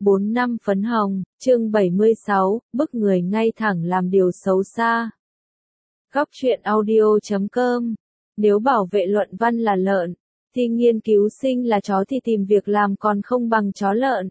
4 năm phấn hồng, chương 76, bức người ngay thẳng làm điều xấu xa. Góc truyện audio.com. Nếu bảo vệ luận văn là lợn, thì nghiên cứu sinh là chó thì tìm việc làm còn không bằng chó lợn.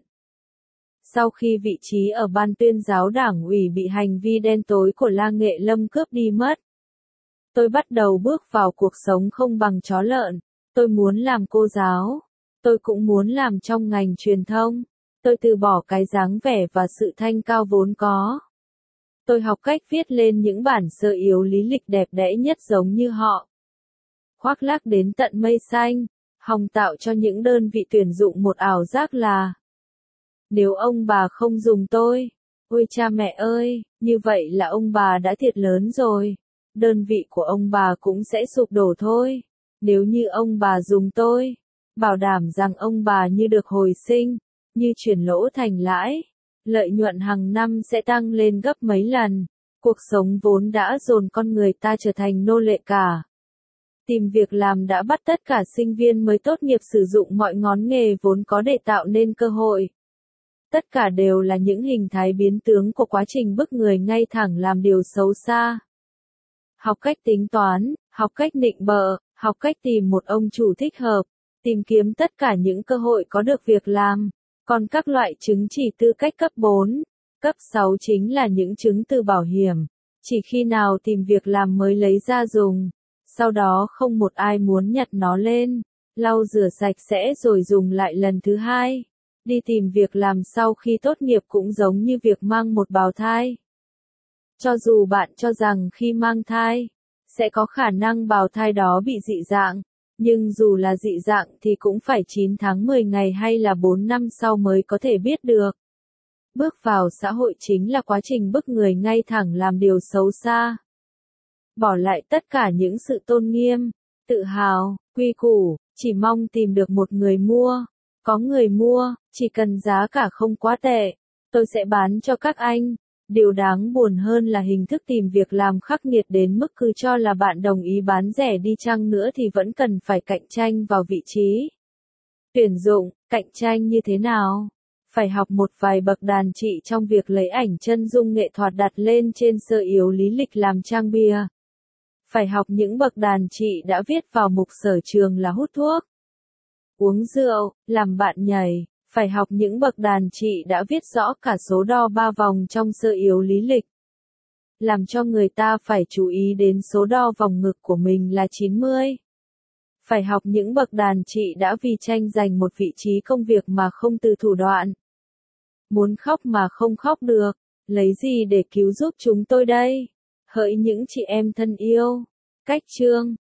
Sau khi vị trí ở ban tuyên giáo đảng ủy bị hành vi đen tối của La Nghệ Lâm cướp đi mất, tôi bắt đầu bước vào cuộc sống không bằng chó lợn. Tôi muốn làm cô giáo. Tôi cũng muốn làm trong ngành truyền thông. Tôi từ bỏ cái dáng vẻ và sự thanh cao vốn có. Tôi học cách viết lên những bản sơ yếu lý lịch đẹp đẽ nhất giống như họ. Khoác lác đến tận mây xanh, hòng tạo cho những đơn vị tuyển dụng một ảo giác là nếu ông bà không dùng tôi, ôi cha mẹ ơi, như vậy là ông bà đã thiệt lớn rồi. Đơn vị của ông bà cũng sẽ sụp đổ thôi. Nếu như ông bà dùng tôi, bảo đảm rằng ông bà như được hồi sinh, như chuyển lỗ thành lãi, lợi nhuận hàng năm sẽ tăng lên gấp mấy lần. Cuộc sống vốn đã dồn con người ta trở thành nô lệ cả. Tìm việc làm đã bắt tất cả sinh viên mới tốt nghiệp sử dụng mọi ngón nghề vốn có để tạo nên cơ hội. Tất cả đều là những hình thái biến tướng của quá trình bức người ngay thẳng làm điều xấu xa. Học cách tính toán, học cách nịnh bợ, học cách tìm một ông chủ thích hợp, tìm kiếm tất cả những cơ hội có được việc làm. Còn các loại chứng chỉ tư cách cấp 4, cấp 6 chính là những chứng từ bảo hiểm, chỉ khi nào tìm việc làm mới lấy ra dùng, sau đó không một ai muốn nhặt nó lên, lau rửa sạch sẽ rồi dùng lại lần thứ hai. Đi tìm việc làm sau khi tốt nghiệp cũng giống như việc mang một bào thai. Cho dù bạn cho rằng khi mang thai, sẽ có khả năng bào thai đó bị dị dạng, nhưng dù là dị dạng thì cũng phải 9 tháng 10 ngày hay là 4 năm sau mới có thể biết được. Bước vào xã hội chính là quá trình bức người ngay thẳng làm điều xấu xa. Bỏ lại tất cả những sự tôn nghiêm, tự hào, quy củ, chỉ mong tìm được một người mua. Có người mua, chỉ cần giá cả không quá tệ, tôi sẽ bán cho các anh. Điều đáng buồn hơn là hình thức tìm việc làm khắc nghiệt đến mức cứ cho là bạn đồng ý bán rẻ đi chăng nữa thì vẫn cần phải cạnh tranh vào vị trí. Tuyển dụng, cạnh tranh như thế nào? Phải học một vài bậc đàn chị trong việc lấy ảnh chân dung nghệ thuật đặt lên trên sơ yếu lý lịch làm trang bìa. Phải học những bậc đàn chị đã viết vào mục sở trường là hút thuốc, uống rượu, làm bạn nhảy. Phải học những bậc đàn chị đã viết rõ cả số đo 3 vòng trong sơ yếu lý lịch. Làm cho người ta phải chú ý đến số đo vòng ngực của mình là 90. Phải học những bậc đàn chị đã vì tranh giành một vị trí công việc mà không từ thủ đoạn. Muốn khóc mà không khóc được, lấy gì để cứu giúp chúng tôi đây? Hỡi những chị em thân yêu. Cách chương